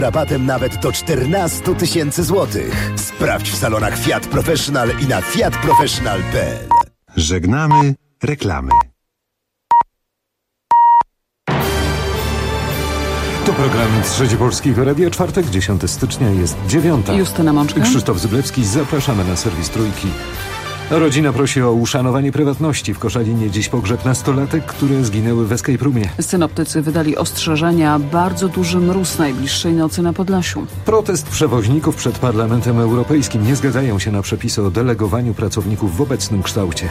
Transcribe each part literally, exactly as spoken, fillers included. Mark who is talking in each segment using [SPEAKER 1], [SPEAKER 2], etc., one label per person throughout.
[SPEAKER 1] Rabatem nawet do czternaście tysięcy złotych. Sprawdź w salonach Fiat Professional i na fiat professional kropka p l.
[SPEAKER 2] Żegnamy reklamy. To program Trzeci Polskiego Radia, czwartek, dziesiątego stycznia, jest dziewiąta.
[SPEAKER 3] Justyna Mączka.
[SPEAKER 2] Krzysztof Zyblewski, zapraszamy na serwis Trójki. Rodzina prosi o uszanowanie prywatności. W Koszalinie dziś pogrzeb nastolatek, które zginęły w escape roomie.
[SPEAKER 3] Synoptycy wydali ostrzeżenia: bardzo duży mróz najbliższej nocy na Podlasiu.
[SPEAKER 2] Protest przewoźników przed Parlamentem Europejskim. Nie zgadzają się na przepisy o delegowaniu pracowników w obecnym kształcie.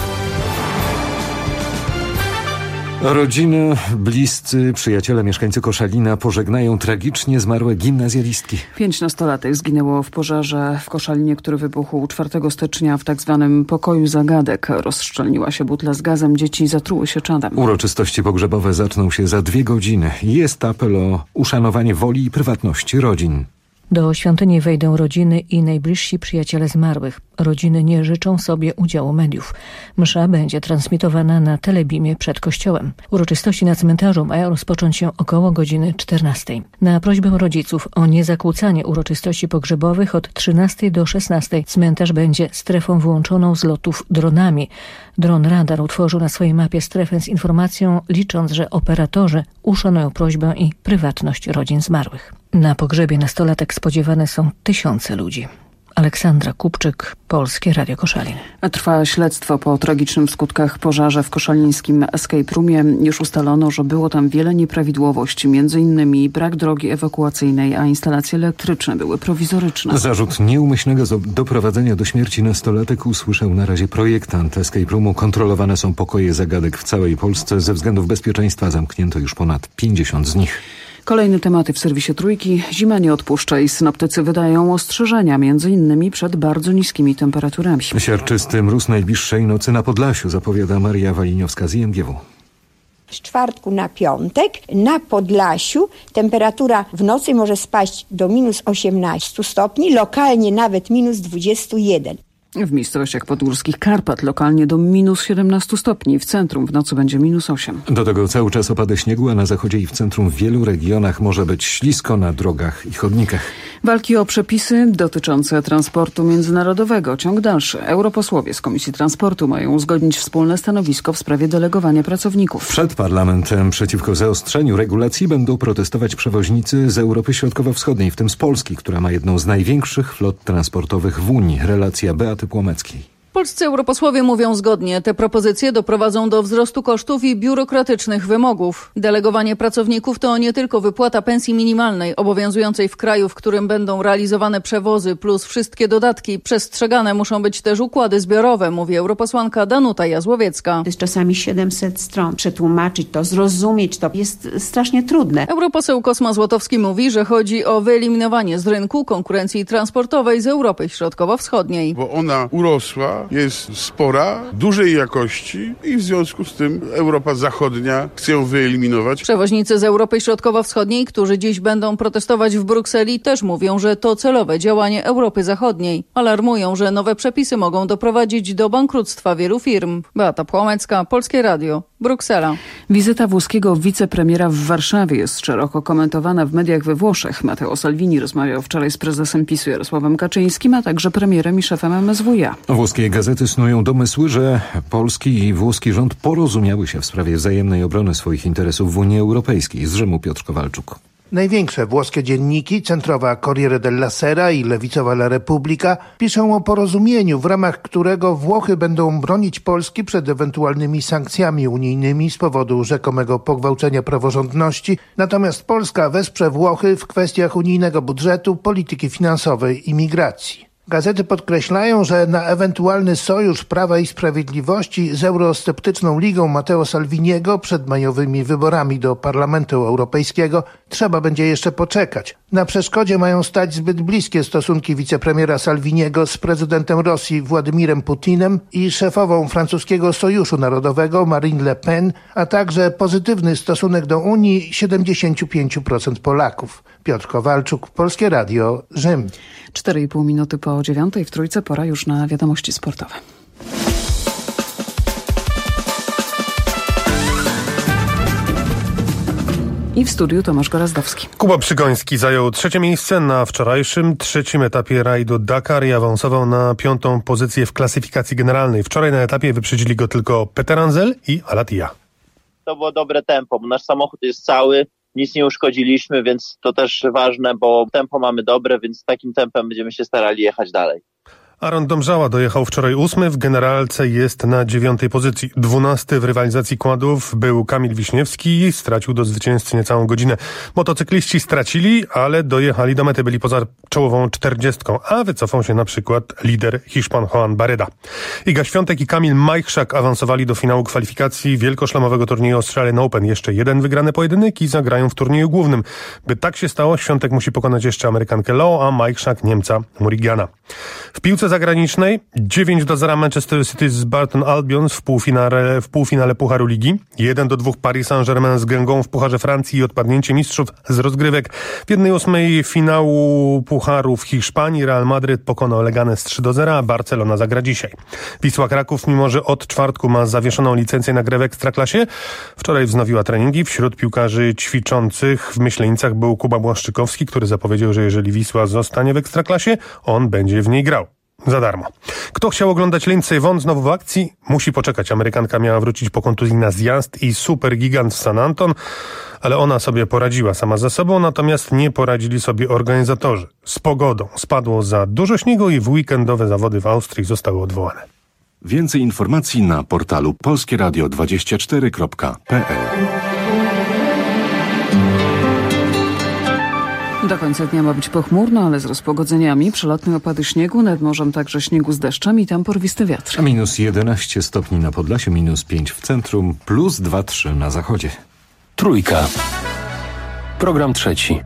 [SPEAKER 2] Rodziny, bliscy, przyjaciele, mieszkańcy Koszalina pożegnają tragicznie zmarłe gimnazjalistki.
[SPEAKER 3] Pięć nastolatek zginęło w pożarze w Koszalinie, który wybuchł czwartego stycznia w tak zwanym pokoju zagadek. Rozszczelniła się butla z gazem, dzieci zatruły się czadem.
[SPEAKER 2] Uroczystości pogrzebowe zaczną się za dwie godziny. Jest apel o uszanowanie woli i prywatności rodzin.
[SPEAKER 4] Do świątyni wejdą rodziny i najbliżsi przyjaciele zmarłych. Rodziny nie życzą sobie udziału mediów. Msza będzie transmitowana na telebimie przed kościołem. Uroczystości na cmentarzu mają rozpocząć się około godziny czternastej. Na prośbę rodziców o niezakłócanie uroczystości pogrzebowych od trzynastej do szesnastej cmentarz będzie strefą wyłączoną z lotów dronami. Dron radar utworzył na swojej mapie strefę z informacją, licząc, że operatorzy uszanują prośbę i prywatność rodzin zmarłych. Na pogrzebie nastolatek spodziewane są tysiące ludzi. Aleksandra Kupczyk, Polskie Radio Koszalin.
[SPEAKER 3] Trwa śledztwo po tragicznym w skutkach pożarze w koszalińskim escape roomie. Już ustalono, że było tam wiele nieprawidłowości, między innymi brak drogi ewakuacyjnej, a instalacje elektryczne były prowizoryczne.
[SPEAKER 2] Zarzut nieumyślnego doprowadzenia do śmierci nastolatek usłyszał na razie projektant escape roomu. Kontrolowane są pokoje zagadek w całej Polsce. Ze względów bezpieczeństwa zamknięto już ponad pięćdziesiąt z nich.
[SPEAKER 3] Kolejne tematy w serwisie Trójki. Zima nie odpuszcza i synoptycy wydają ostrzeżenia, między innymi przed bardzo niskimi temperaturami.
[SPEAKER 2] Siarczysty mróz najbliższej nocy na Podlasiu, zapowiada Maria Waliniowska z I M G W.
[SPEAKER 5] Z czwartku na piątek na Podlasiu temperatura w nocy może spaść do minus osiemnaście stopni, lokalnie nawet minus dwadzieścia jeden.
[SPEAKER 3] W miejscowościach podgórskich Karpat lokalnie do minus siedemnaście stopni. W centrum w nocy będzie minus osiem.
[SPEAKER 2] Do tego cały czas opady śniegu, a na zachodzie i w centrum w wielu regionach może być ślisko na drogach i chodnikach.
[SPEAKER 3] Walki o przepisy dotyczące transportu międzynarodowego. Ciąg dalszy. Europosłowie z Komisji Transportu mają uzgodnić wspólne stanowisko w sprawie delegowania pracowników.
[SPEAKER 2] Przed parlamentem przeciwko zaostrzeniu regulacji będą protestować przewoźnicy z Europy Środkowo-Wschodniej, w tym z Polski, która ma jedną z największych flot transportowych w Unii. Relacja Beaty Płomeckiej.
[SPEAKER 6] Polscy europosłowie mówią zgodnie. Te propozycje doprowadzą do wzrostu kosztów i biurokratycznych wymogów. Delegowanie pracowników to nie tylko wypłata pensji minimalnej obowiązującej w kraju, w którym będą realizowane przewozy, plus wszystkie dodatki. Przestrzegane muszą być też układy zbiorowe, mówi europosłanka Danuta Jazłowiecka.
[SPEAKER 7] To jest czasami siedemset stron. Przetłumaczyć to, zrozumieć to jest strasznie trudne.
[SPEAKER 6] Europoseł Kosma Złotowski mówi, że chodzi o wyeliminowanie z rynku konkurencji transportowej z Europy Środkowo-Wschodniej.
[SPEAKER 8] Bo ona urosła, jest spora, dużej jakości i w związku z tym Europa Zachodnia chce ją wyeliminować.
[SPEAKER 6] Przewoźnicy z Europy Środkowo-Wschodniej, którzy dziś będą protestować w Brukseli, też mówią, że to celowe działanie Europy Zachodniej. Alarmują, że nowe przepisy mogą doprowadzić do bankructwa wielu firm. Beata Płomecka, Polskie Radio, Bruksela.
[SPEAKER 3] Wizyta włoskiego wicepremiera w Warszawie jest szeroko komentowana w mediach we Włoszech. Matteo Salvini rozmawiał wczoraj z prezesem PiSu Jarosławem Kaczyńskim, a także premierem i szefem M S W iA.
[SPEAKER 2] Włoskie gazety snują domysły, że polski i włoski rząd porozumiały się w sprawie wzajemnej obrony swoich interesów w Unii Europejskiej. Z Rzymu Piotr Kowalczuk.
[SPEAKER 9] Największe włoskie dzienniki, centrowa Corriere della Sera i lewicowa La Repubblica, piszą o porozumieniu, w ramach którego Włochy będą bronić Polski przed ewentualnymi sankcjami unijnymi z powodu rzekomego pogwałcenia praworządności, natomiast Polska wesprze Włochy w kwestiach unijnego budżetu, polityki finansowej i migracji. Gazety podkreślają, że na ewentualny sojusz Prawa i Sprawiedliwości z eurosceptyczną Ligą Matteo Salviniego przed majowymi wyborami do Parlamentu Europejskiego trzeba będzie jeszcze poczekać. Na przeszkodzie mają stać zbyt bliskie stosunki wicepremiera Salviniego z prezydentem Rosji Władimirem Putinem i szefową francuskiego Sojuszu Narodowego Marine Le Pen, a także pozytywny stosunek do Unii siedemdziesiąt pięć procent Polaków. Piotr Kowalczuk, Polskie Radio, Rzym.
[SPEAKER 3] cztery i pół minuty po dziewiątej w Trójce, pora już na wiadomości sportowe. I w studiu Tomasz Gorazdowski.
[SPEAKER 10] Kuba Przygoński zajął trzecie miejsce na wczorajszym trzecim etapie rajdu Dakar i awansował na piątą pozycję w klasyfikacji generalnej. Wczoraj na etapie wyprzedzili go tylko Peter Anzel i Al-Attiyah.
[SPEAKER 11] To było dobre tempo, bo nasz samochód jest cały, nic nie uszkodziliśmy, więc to też ważne, bo tempo mamy dobre, więc takim tempem będziemy się starali jechać dalej.
[SPEAKER 10] Aaron Domżała dojechał wczoraj ósmy, w generalce jest na dziewiątej pozycji. Dwunasty w rywalizacji kładów był Kamil Wiśniewski, stracił do zwycięzcy niecałą godzinę. Motocykliści stracili, ale dojechali do mety, byli poza czołową czterdziestką, a wycofał się na przykład lider Hiszpan Joan Barreda. Iga Świątek i Kamil Majchrzak awansowali do finału kwalifikacji wielkoszlemowego turnieju Australian Open. Jeszcze jeden wygrany pojedynek i zagrają w turnieju głównym. By tak się stało, Świątek musi pokonać jeszcze Amerykankę Low, a Majchrzak Niemca Murigana. W piłce zagranicznej dziewięć do zera Manchester City z Burton Albion w półfinale, w półfinale Pucharu Ligi. jeden do dwóch Paris Saint-Germain z Gęgą w Pucharze Francji i odpadnięcie mistrzów z rozgrywek. W jednej ósmej finału Pucharu w Hiszpanii Real Madryt pokonał Leganes trzy do zera, a Barcelona zagra dzisiaj. Wisła Kraków, mimo że od czwartku ma zawieszoną licencję na grę w Ekstraklasie, wczoraj wznowiła treningi. Wśród piłkarzy ćwiczących w Myślenicach był Kuba Błaszczykowski, który zapowiedział, że jeżeli Wisła zostanie w Ekstraklasie, on będzie w niej grał. Za darmo. Kto chciał oglądać Lindsey Vonn znowu w akcji? Musi poczekać. Amerykanka miała wrócić po kontuzji na zjazd i super gigant w San Anton, ale ona sobie poradziła sama ze sobą, natomiast nie poradzili sobie organizatorzy. Z pogodą spadło za dużo śniegu i w weekendowe zawody w Austrii zostały odwołane.
[SPEAKER 12] Więcej informacji na portalu polskie radio dwadzieścia cztery kropka p l.
[SPEAKER 3] Do końca dnia ma być pochmurno, ale z rozpogodzeniami. Przelotne opady śniegu, nad morzem także śniegu z deszczami, tam porwisty wiatr.
[SPEAKER 2] A minus jedenaście stopni na Podlasiu, minus pięć w centrum, plus dwa trzy na zachodzie.
[SPEAKER 13] Trójka. Program trzeci.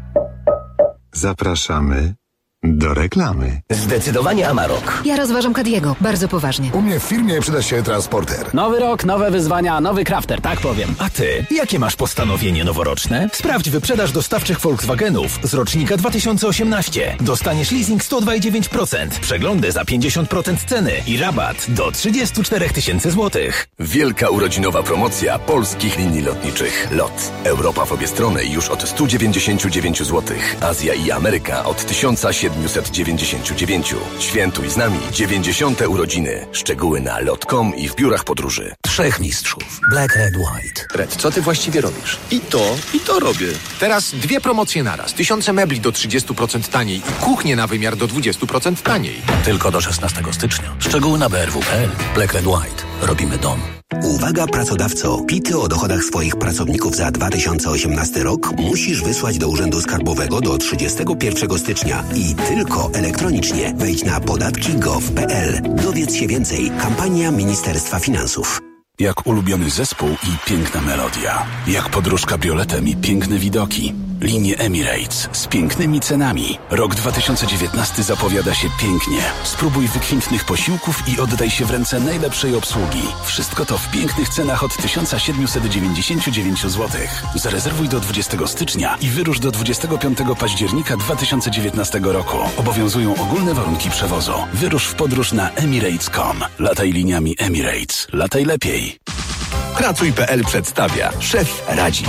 [SPEAKER 14] Zapraszamy do reklamy.
[SPEAKER 15] Zdecydowanie Amarok.
[SPEAKER 16] Ja rozważam Caddiego, bardzo poważnie.
[SPEAKER 1] U mnie w firmie przyda się transporter.
[SPEAKER 15] Nowy rok, nowe wyzwania, nowy crafter, tak powiem.
[SPEAKER 17] A ty, jakie masz postanowienie noworoczne? Sprawdź wyprzedaż dostawczych Volkswagenów z rocznika dwa tysiące osiemnaście. Dostaniesz leasing sto dwa i dziewięć procent, przeglądy za pięćdziesiąt procent ceny i rabat do trzydzieści cztery tysiące złotych.
[SPEAKER 18] Wielka urodzinowa promocja polskich linii lotniczych. LOT. Europa w obie strony już od sto dziewięćdziesiąt dziewięć złotych. Azja i Ameryka od tysiąc siedemset dziewięćdziesiąt dziewięć. Świętuj z nami dziewięćdziesiąte urodziny. Szczegóły na lot kropka com i w biurach podróży.
[SPEAKER 15] Trzech mistrzów. Black, Red, White.
[SPEAKER 19] Red, co ty właściwie robisz? I to, i to robię. Teraz dwie promocje naraz. Tysiące mebli do trzydzieści procent taniej i kuchnie na wymiar do dwadzieścia procent taniej.
[SPEAKER 15] Tylko do szesnastego stycznia. Szczegóły na b r w kropka p l. Black, Red, White. Robimy dom.
[SPEAKER 20] Uwaga pracodawco, pity o dochodach swoich pracowników za dwa tysiące osiemnasty rok musisz wysłać do Urzędu Skarbowego do trzydziestego pierwszego stycznia i tylko elektronicznie. Wejdź na podatki kropka gov kropka p l. Dowiedz się więcej. Kampania Ministerstwa Finansów.
[SPEAKER 21] Jak ulubiony zespół i piękna melodia. Jak podróż kabrioletem i piękne widoki. Linie Emirates z pięknymi cenami. Rok dwa tysiące dziewiętnasty zapowiada się pięknie. Spróbuj wykwintnych posiłków i oddaj się w ręce najlepszej obsługi. Wszystko to w pięknych cenach od tysiąc siedemset dziewięćdziesiąt dziewięć złotych. Zarezerwuj do dwudziestego stycznia i wyrusz do dwudziestego piątego października dwa tysiące dziewiętnastego roku. Obowiązują ogólne warunki przewozu. Wyrusz w podróż na emirates kropka com. Lataj liniami Emirates. Lataj lepiej.
[SPEAKER 18] Pracuj kropka p l przedstawia. Szef radzi.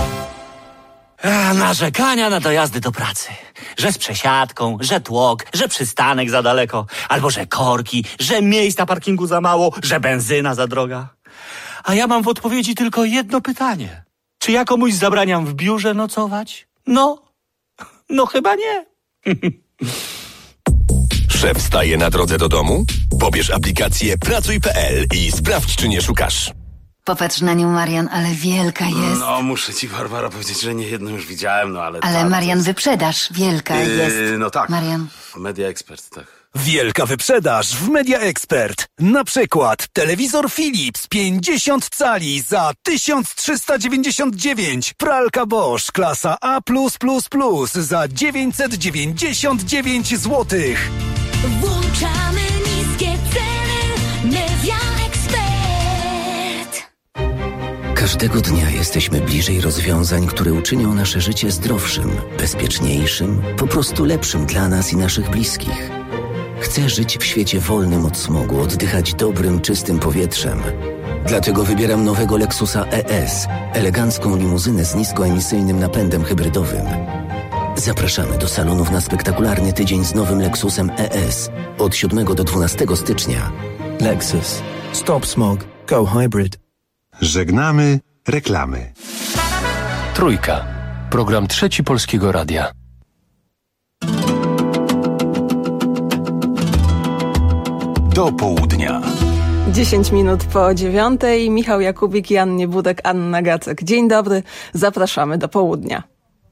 [SPEAKER 22] A, narzekania na dojazdy do pracy. Że z przesiadką, że tłok, że przystanek za daleko, albo że korki, że miejsc na parkingu za mało, że benzyna za droga. A ja mam w odpowiedzi tylko jedno pytanie. Czy ja komuś zabraniam w biurze nocować? No, no chyba nie.
[SPEAKER 18] Szef staje na drodze do domu? Pobierz aplikację Pracuj kropka p l i sprawdź, czy nie szukasz.
[SPEAKER 16] Popatrz na nią, Marian, ale wielka jest.
[SPEAKER 23] No, muszę ci, Barbara, powiedzieć, że nie jedną już widziałem, no ale...
[SPEAKER 16] Ale
[SPEAKER 23] ta,
[SPEAKER 16] Marian,
[SPEAKER 23] jest...
[SPEAKER 16] wyprzedaż wielka yy, jest.
[SPEAKER 23] No tak.
[SPEAKER 16] Marian.
[SPEAKER 23] Media Expert, tak.
[SPEAKER 17] Wielka wyprzedaż w Media Expert. Na przykład telewizor Philips pięćdziesiąt cali za tysiąc trzysta dziewięćdziesiąt dziewięć. Pralka Bosch klasa A plus plus plus za dziewięćset dziewięćdziesiąt dziewięć złotych.
[SPEAKER 24] Włączamy niskie ceny. Media Expert.
[SPEAKER 15] Każdego dnia jesteśmy bliżej rozwiązań, które uczynią nasze życie zdrowszym, bezpieczniejszym, po prostu lepszym dla nas i naszych bliskich. Chcę żyć w świecie wolnym od smogu, oddychać dobrym, czystym powietrzem. Dlatego wybieram nowego Lexusa E S, elegancką limuzynę z niskoemisyjnym napędem hybrydowym. Zapraszamy do salonów na spektakularny tydzień z nowym Lexusem E S od siódmego do dwunastego stycznia.
[SPEAKER 4] Lexus. Stop smog. Go hybrid.
[SPEAKER 14] Żegnamy reklamy.
[SPEAKER 13] Trójka. Program Trzeci Polskiego Radia.
[SPEAKER 21] Do południa.
[SPEAKER 5] dziesięć minut po dziewiątej. Michał Jakubik, Jan Niebudek, Anna Gacek. Dzień dobry. Zapraszamy do południa.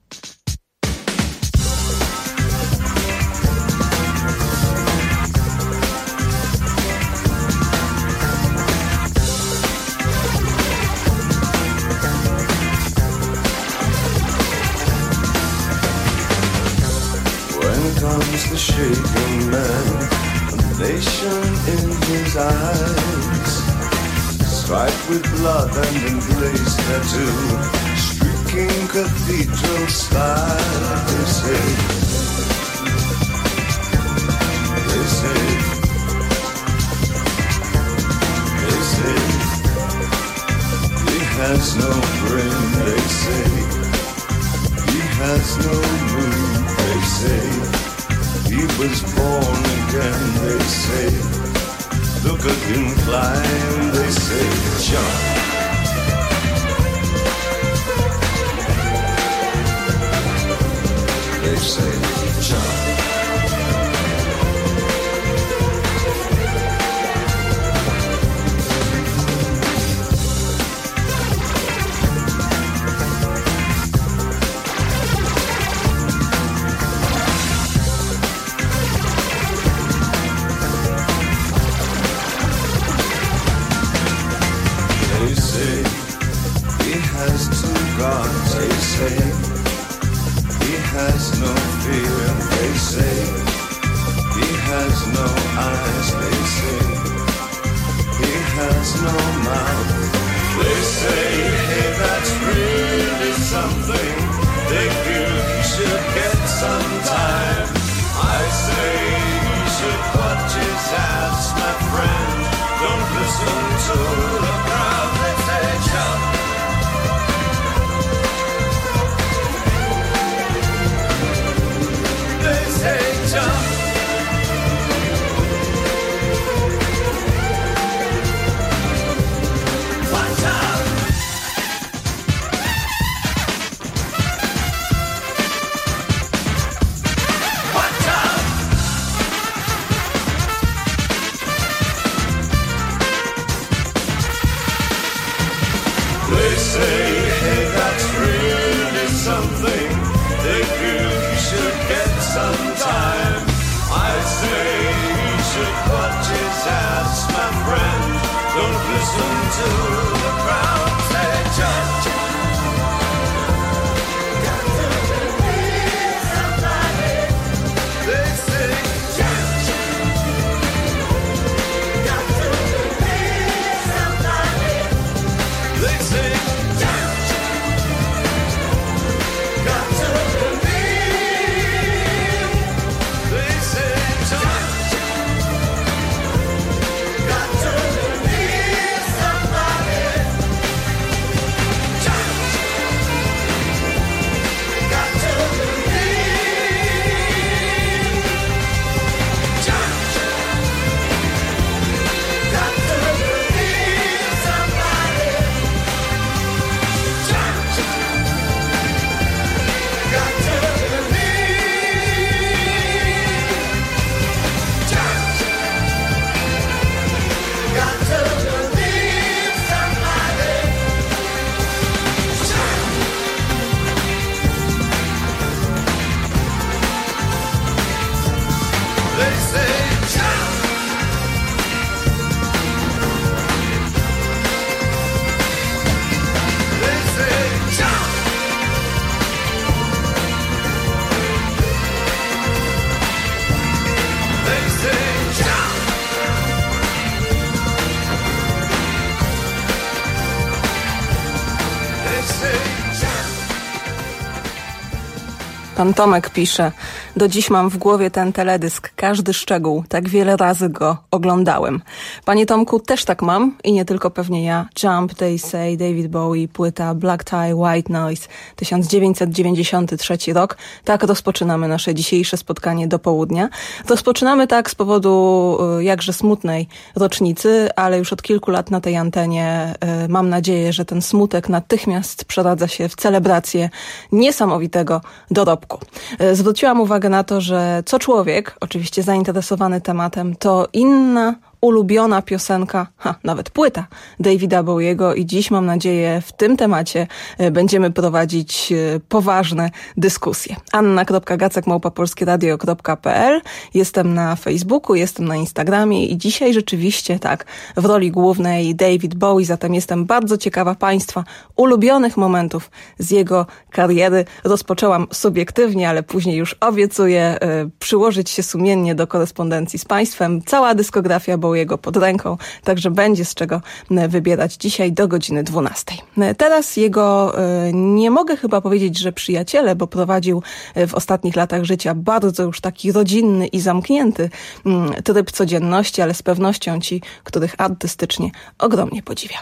[SPEAKER 7] Comes the shaken man, a nation in his eyes, striped with blood and emblazed tattoo, streaking cathedral style. They say, they say, they say, he has no brain. They say, he has no moon. They say, he was born again, they say. Look at him climb, they say. Jump. They say, jump. He has no fear, they say. He has no eyes, they say. He has no mouth. They say, hey, that's really something. They feel he should get some time. I say he should watch his ass, my friend. Don't listen to the crowd. They say, jump.
[SPEAKER 5] Pan Tomek pisze: do dziś mam w głowie ten teledysk, każdy szczegół, tak wiele razy go oglądałem. Panie Tomku, też tak mam i nie tylko pewnie ja. Jump, They Say, David Bowie, płyta Black Tie, White Noise, tysiąc dziewięćset dziewięćdziesiąty trzeci rok. Tak rozpoczynamy nasze dzisiejsze spotkanie do południa. Rozpoczynamy tak z powodu jakże smutnej rocznicy, ale już od kilku lat na tej antenie y, mam nadzieję, że ten smutek natychmiast przeradza się w celebrację niesamowitego dorobku. Y, zwróciłam uwagę na to, że co człowiek, oczywiście zainteresowany tematem, to inna ulubiona piosenka, ha, nawet płyta Davida Bowiego i dziś mam nadzieję w tym temacie e, będziemy prowadzić e, poważne dyskusje. anna kropka gacek małpa polskie radio kropka p l. Jestem na Facebooku, jestem na Instagramie i dzisiaj rzeczywiście tak, w roli głównej David Bowie, zatem jestem bardzo ciekawa Państwa ulubionych momentów z jego kariery. Rozpoczęłam subiektywnie, ale później już obiecuję e, przyłożyć się sumiennie do korespondencji z Państwem. Cała dyskografia Bowiego pod ręką, także będzie z czego wybierać dzisiaj do godziny dwunastej. Teraz jego, nie mogę chyba powiedzieć, że przyjaciele, bo prowadził w ostatnich latach życia bardzo już taki rodzinny i zamknięty tryb codzienności, ale z pewnością ci, których artystycznie ogromnie podziwiał.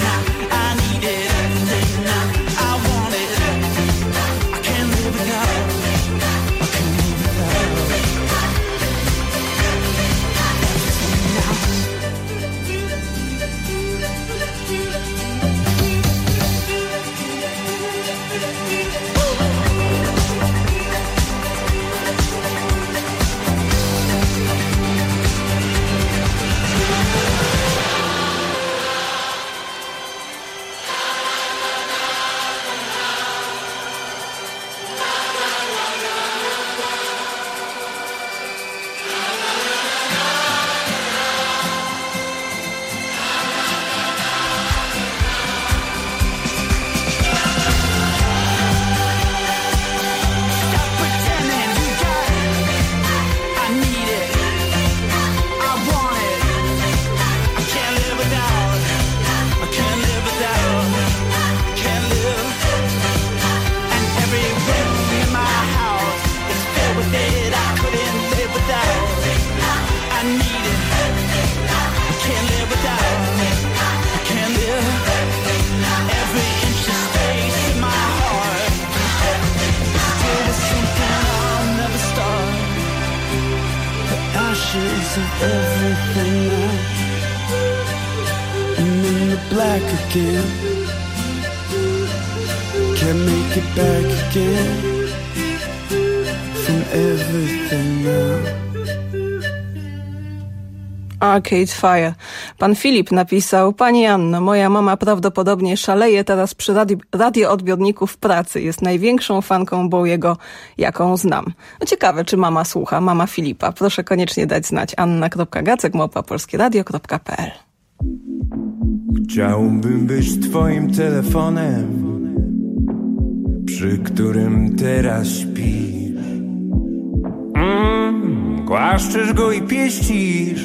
[SPEAKER 24] I need it.
[SPEAKER 6] back again. Can't make it back again from everything now.
[SPEAKER 5] Arcade Fire. Pan Filip napisał: Pani Anno, moja mama prawdopodobnie szaleje teraz przy radi- radioodbiorniku w pracy. Jest największą fanką Bowiego, jaką znam. No ciekawe, czy mama słucha, mama Filipa. Proszę koniecznie dać znać. anna kropka gacek małpa polskieradio kropka p l.
[SPEAKER 6] Chciałbym być twoim telefonem, przy którym teraz śpisz. Mm, głaszczesz go i pieścisz,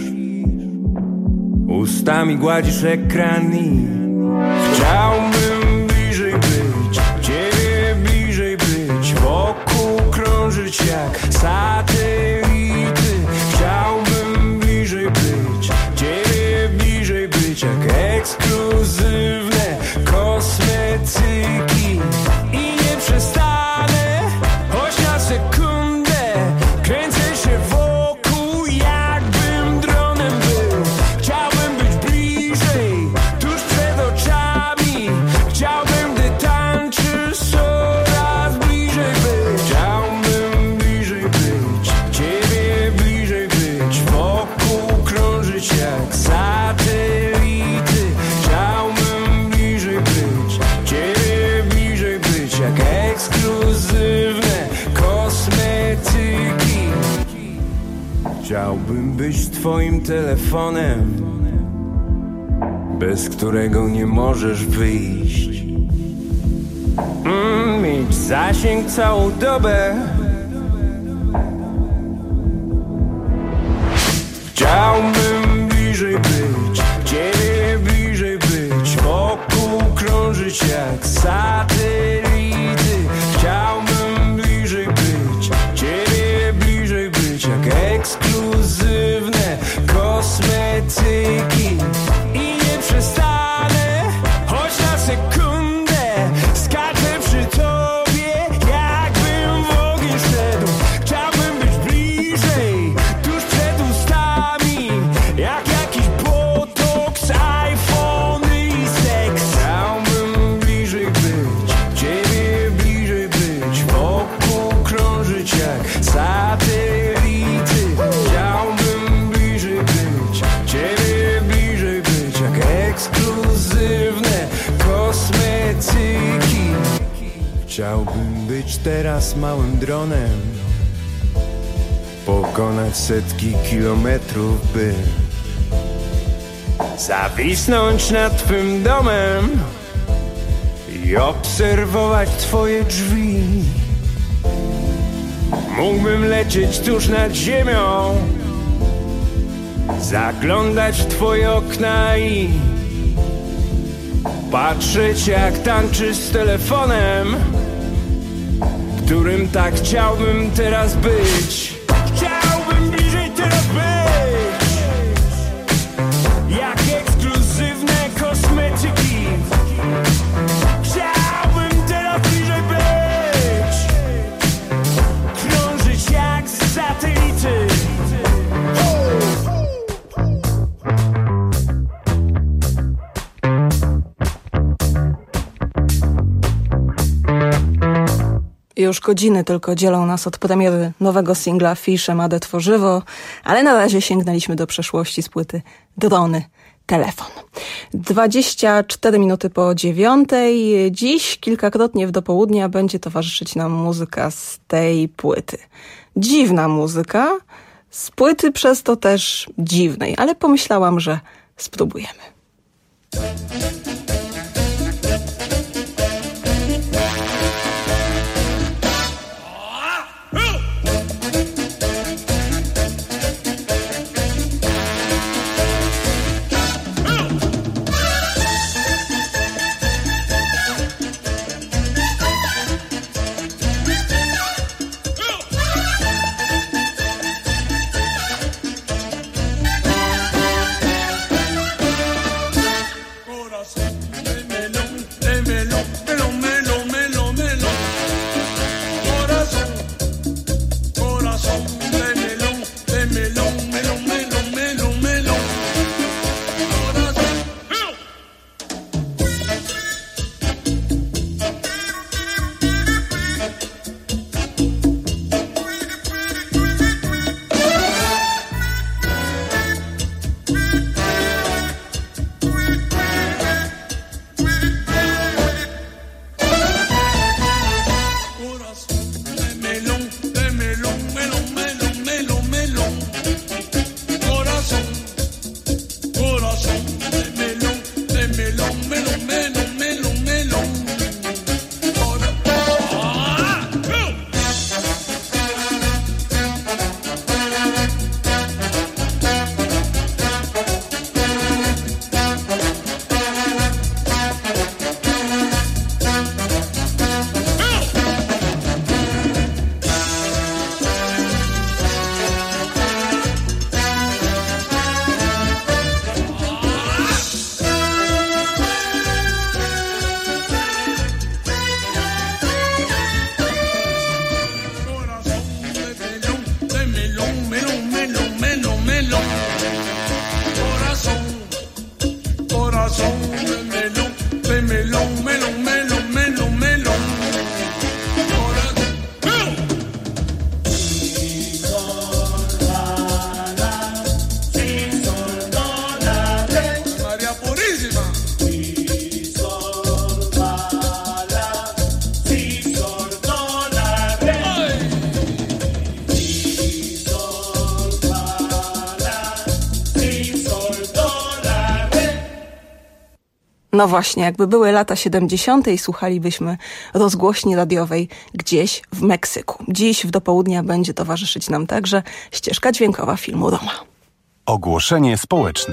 [SPEAKER 6] ustami gładzisz ekran i chciałbym bliżej być, ciebie bliżej być, wokół krążyć jak satelity. Chciałbym bliżej być, ciebie bliżej być, jak ekskluzywne kosmetyki. I nie przestanę, choć na sekundę kręcę się wokół, jakbym dronem był. Chciałbym być bliżej, tuż przed oczami. Chciałbym, gdy tańczysz, coraz bliżej być. Chciałbym bliżej być, ciebie bliżej być, wokół krążyć jak satelity. Chciałbym bliżej być, ciebie bliżej być, jak ekskluzywne kosmetyki. Chciałbym być twoim telefonem, bez którego nie możesz wyjść. Mm, mieć zasięg całą dobę. Chciałbym bliżej być, ciebie bliżej być, wokół krążyć jak satelity. Chciałbym bliżej być, ciebie bliżej być, jak ekskluzywne kosmetyki. I nie przestanę, choć na sekundę skaczę przy tobie, jakbym w ogień szedł. Chciałbym być bliżej, tuż przed ustami, jak jakiś botoks, iPhone i seks. Chciałbym bliżej być, ciebie bliżej być, wokół krążyć jak satelity. Chciałbym bliżej być, ciebie bliżej być, jak ekskluzywne kosmetyki. Chciałbym być teraz małym dronem, pokonać setki kilometrów, by zawisnąć nad twym domem i obserwować twoje drzwi. Mógłbym lecieć tuż nad ziemią, zaglądać w twoje okna i patrzeć, jak tańczysz z telefonem, którym tak chciałbym teraz być. Chciałbym bliżej teraz być, jak ekskluzywne kosmetyki. Chciałbym teraz bliżej być, krążyć jak satelity.
[SPEAKER 5] Już godziny tylko dzielą nas od premiery nowego singla Fisze Made Tworzywo, ale na razie sięgnęliśmy do przeszłości z płyty Drony Telefon. dwadzieścia cztery minuty po dziewiątej. Dziś kilkakrotnie w dopołudnia będzie towarzyszyć nam muzyka z tej płyty. Dziwna muzyka, z płyty przez to też dziwnej, ale pomyślałam, że spróbujemy.
[SPEAKER 24] Corazón.
[SPEAKER 5] No właśnie, jakby były lata siedemdziesiąte i słuchalibyśmy rozgłośni radiowej gdzieś w Meksyku. Dziś w dopołudnia będzie towarzyszyć nam także ścieżka dźwiękowa filmu Roma.
[SPEAKER 21] Ogłoszenie społeczne.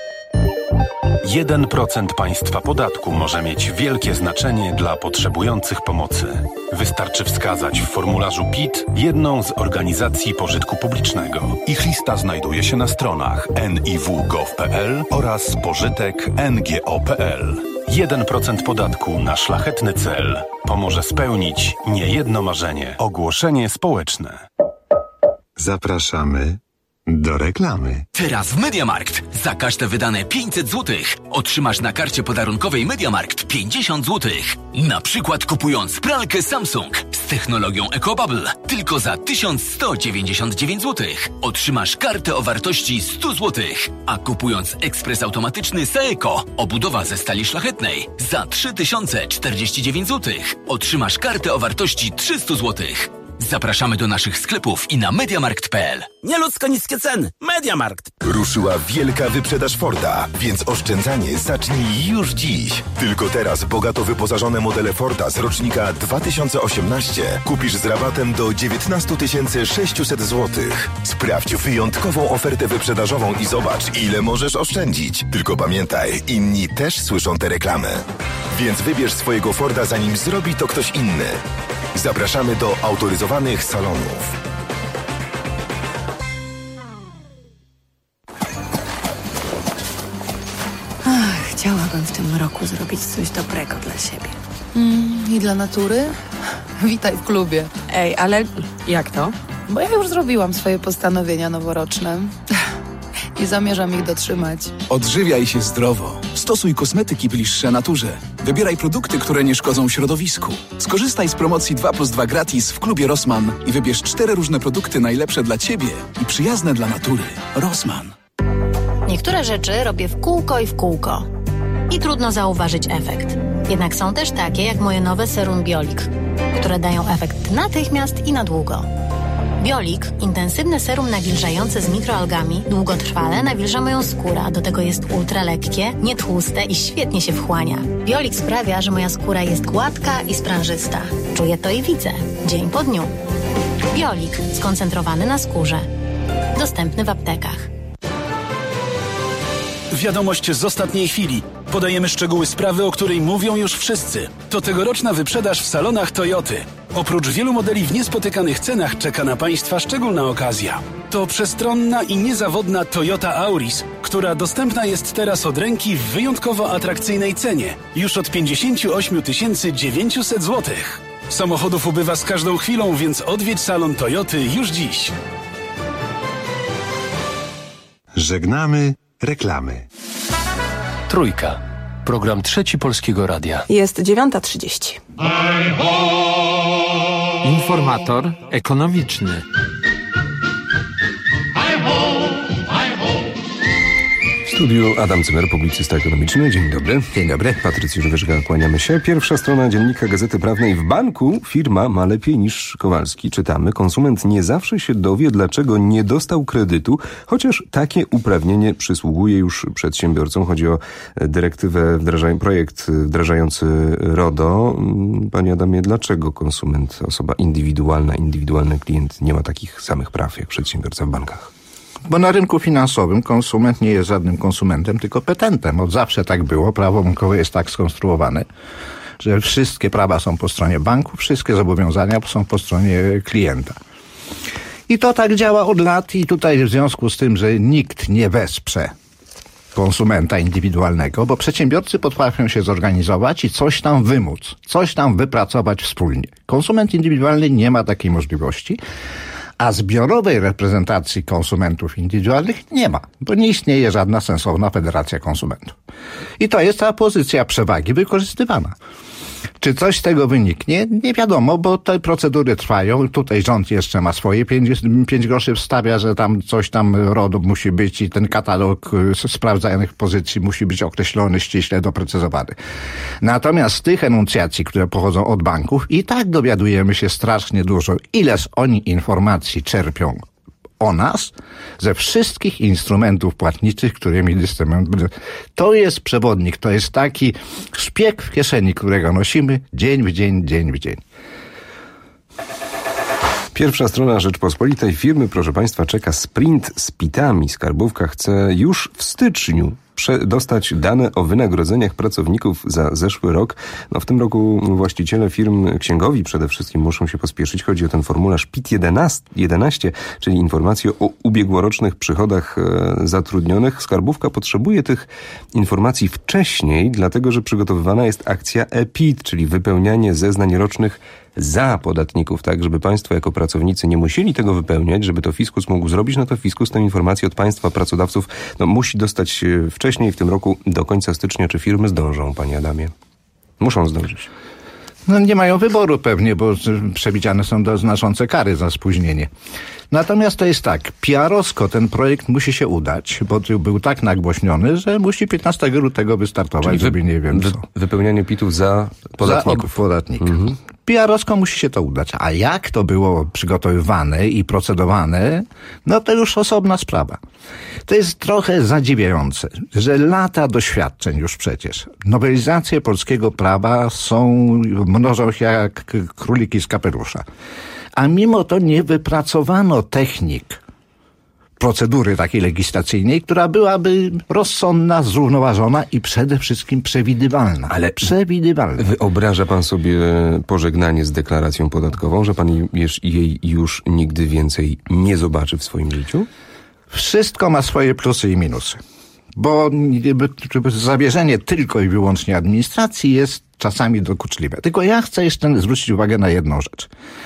[SPEAKER 21] jeden procent państwa podatku może mieć wielkie znaczenie dla potrzebujących pomocy. Wystarczy wskazać w formularzu P I T jedną z organizacji pożytku publicznego. Ich lista znajduje się na stronach en i w kropka gov kropka pe el oraz pożytek kropka en ge o kropka pe el. jeden procent podatku na szlachetny cel pomoże spełnić niejedno marzenie. Ogłoszenie społeczne.
[SPEAKER 14] Zapraszamy do reklamy.
[SPEAKER 8] Teraz w MediaMarkt za każde wydane pięćset złotych otrzymasz na karcie podarunkowej MediaMarkt pięćdziesiąt złotych. Na przykład kupując pralkę Samsung z technologią EcoBubble tylko za tysiąc sto dziewięćdziesiąt dziewięć złotych otrzymasz kartę o wartości sto złotych, a kupując ekspres automatyczny Saeco obudowa ze stali szlachetnej za trzy tysiące czterdzieści dziewięć złotych otrzymasz kartę o wartości trzysta złotych. Zapraszamy do naszych sklepów i na mediamarkt kropka pe el.
[SPEAKER 9] Nieludzko niskie ceny. MediaMarkt.
[SPEAKER 1] Ruszyła wielka wyprzedaż Forda, więc oszczędzanie zacznij już dziś. Tylko teraz bogato wyposażone modele Forda z rocznika dwa tysiące osiemnaście kupisz z rabatem do dziewiętnaście tysięcy sześćset złotych. Sprawdź wyjątkową ofertę wyprzedażową i zobacz, ile możesz oszczędzić. Tylko pamiętaj, inni też słyszą tę reklamę. Więc wybierz swojego Forda, zanim zrobi to ktoś inny. Zapraszamy do autoryzowanych salonów.
[SPEAKER 10] Ach, chciałabym w tym roku zrobić coś dobrego dla siebie.
[SPEAKER 11] Mm, I dla natury? Witaj w klubie.
[SPEAKER 10] Ej, ale jak to?
[SPEAKER 11] Bo ja już zrobiłam swoje postanowienia noworoczne i zamierzam ich dotrzymać.
[SPEAKER 25] Odżywiaj się zdrowo. Stosuj kosmetyki bliższe naturze. Wybieraj produkty, które nie szkodzą środowisku. Skorzystaj z promocji dwa plus dwa gratis w klubie Rossmann i wybierz cztery różne produkty najlepsze dla Ciebie i przyjazne dla natury. Rossmann.
[SPEAKER 26] Niektóre rzeczy robię w kółko i w kółko. I trudno zauważyć efekt. Jednak są też takie jak moje nowe serum Biolik, które dają efekt natychmiast i na długo. Biolik, intensywne serum nawilżające z mikroalgami, długotrwale nawilża moją skórę, a do tego jest ultra lekkie, nietłuste i świetnie się wchłania. Biolik sprawia, że moja skóra jest gładka i sprężysta. Czuję to i widzę, dzień po dniu. Biolik, skoncentrowany na skórze. Dostępny w aptekach.
[SPEAKER 25] Wiadomość z ostatniej chwili. Podajemy szczegóły sprawy, o której mówią już wszyscy. To tegoroczna wyprzedaż w salonach Toyoty. Oprócz wielu modeli w niespotykanych cenach czeka na Państwa szczególna okazja. To przestronna i niezawodna Toyota Auris, która dostępna jest teraz od ręki w wyjątkowo atrakcyjnej cenie. Już od pięćdziesiąt osiem tysięcy dziewięćset złotych. Samochodów ubywa z każdą chwilą, więc odwiedź salon Toyoty już dziś.
[SPEAKER 14] Żegnamy reklamy.
[SPEAKER 13] Trójka. Program Trzeci Polskiego Radia.
[SPEAKER 5] Jest dziewiąta trzydzieści.
[SPEAKER 27] Informator ekonomiczny.
[SPEAKER 28] W studiu Adam Cymer, publicysta ekonomiczny. Dzień dobry. Dzień dobry. Patrycjusz Wyżga, kłaniamy się. Pierwsza strona dziennika Gazety Prawnej. W banku firma ma lepiej niż Kowalski. Czytamy. Konsument nie zawsze się dowie, dlaczego nie dostał kredytu, chociaż takie uprawnienie przysługuje już przedsiębiorcom. Chodzi o dyrektywę, wdraża- projekt wdrażający RODO. Panie Adamie, dlaczego konsument, osoba indywidualna, indywidualny klient nie ma takich samych praw jak przedsiębiorca w bankach?
[SPEAKER 29] Bo na rynku finansowym konsument nie jest żadnym konsumentem, tylko petentem. Od zawsze tak było. Prawo bankowe jest tak skonstruowane, że wszystkie prawa są po stronie banku, wszystkie zobowiązania są po stronie klienta. I to tak działa od lat i tutaj w związku z tym, że nikt nie wesprze konsumenta indywidualnego, bo przedsiębiorcy potrafią się zorganizować i coś tam wymóc, coś tam wypracować wspólnie. Konsument indywidualny nie ma takiej możliwości. A zbiorowej reprezentacji konsumentów indywidualnych nie ma, bo nie istnieje żadna sensowna federacja konsumentów. I to jest ta pozycja przewagi wykorzystywana. Czy coś z tego wyniknie? Nie wiadomo, bo te procedury trwają. Tutaj rząd jeszcze ma swoje pięć, pięć groszy wstawia, że tam coś tam RODO musi być i ten katalog sprawdzanych pozycji musi być określony, ściśle doprecyzowany. Natomiast z tych enuncjacji, które pochodzą od banków, i tak dowiadujemy się strasznie dużo, ileż oni informacji czerpią o nas ze wszystkich instrumentów płatniczych, którymi dysponujemy. To jest przewodnik, to jest taki szpieg w kieszeni, którego nosimy dzień w dzień, dzień w dzień.
[SPEAKER 28] Pierwsza strona Rzeczpospolitej. Firmy, proszę Państwa, czeka sprint z pitami. Skarbówka chce już w styczniu dostać dane o wynagrodzeniach pracowników za zeszły rok. No w tym roku właściciele firm, księgowi przede wszystkim, muszą się pospieszyć. Chodzi o ten formularz P I T jedenaście, czyli informacje o ubiegłorocznych przychodach zatrudnionych. Skarbówka potrzebuje tych informacji wcześniej, dlatego że przygotowywana jest akcja E P I T, czyli wypełnianie zeznań rocznych za podatników, tak, żeby państwo jako pracownicy nie musieli tego wypełniać, żeby to fiskus mógł zrobić, no to fiskus tę informację od państwa pracodawców no, musi dostać wcześniej w tym roku do końca stycznia. Czy firmy zdążą, panie Adamie? Muszą zdążyć.
[SPEAKER 29] No nie mają wyboru pewnie, bo przewidziane są do znaczące kary za spóźnienie. Natomiast to jest tak, P R owsko ten projekt musi się udać, bo był tak nagłośniony, że musi piętnastego lutego wystartować,
[SPEAKER 28] Czyli
[SPEAKER 29] żeby
[SPEAKER 28] wy,
[SPEAKER 29] nie wiem
[SPEAKER 28] wy,
[SPEAKER 29] co.
[SPEAKER 28] Wypełnianie pitów za podatników.
[SPEAKER 29] Za podatników.
[SPEAKER 28] Mhm.
[SPEAKER 29] P R owsko musi się to udać. A jak to było przygotowywane i procedowane, no to już osobna sprawa. To jest trochę zadziwiające, że lata doświadczeń już przecież. Nowelizacje polskiego prawa są, mnożą się jak króliki z kapelusza. A mimo to nie wypracowano technik procedury takiej legislacyjnej, która byłaby rozsądna, zrównoważona i przede wszystkim przewidywalna.
[SPEAKER 28] Ale
[SPEAKER 29] przewidywalna.
[SPEAKER 28] Wyobraża pan sobie pożegnanie z deklaracją podatkową, że pan jej już nigdy więcej nie zobaczy w swoim życiu?
[SPEAKER 29] Wszystko ma swoje plusy i minusy. Bo zabierzenie tylko i wyłącznie administracji jest czasami dokuczliwe. Tylko ja chcę jeszcze zwrócić uwagę na jedną rzecz.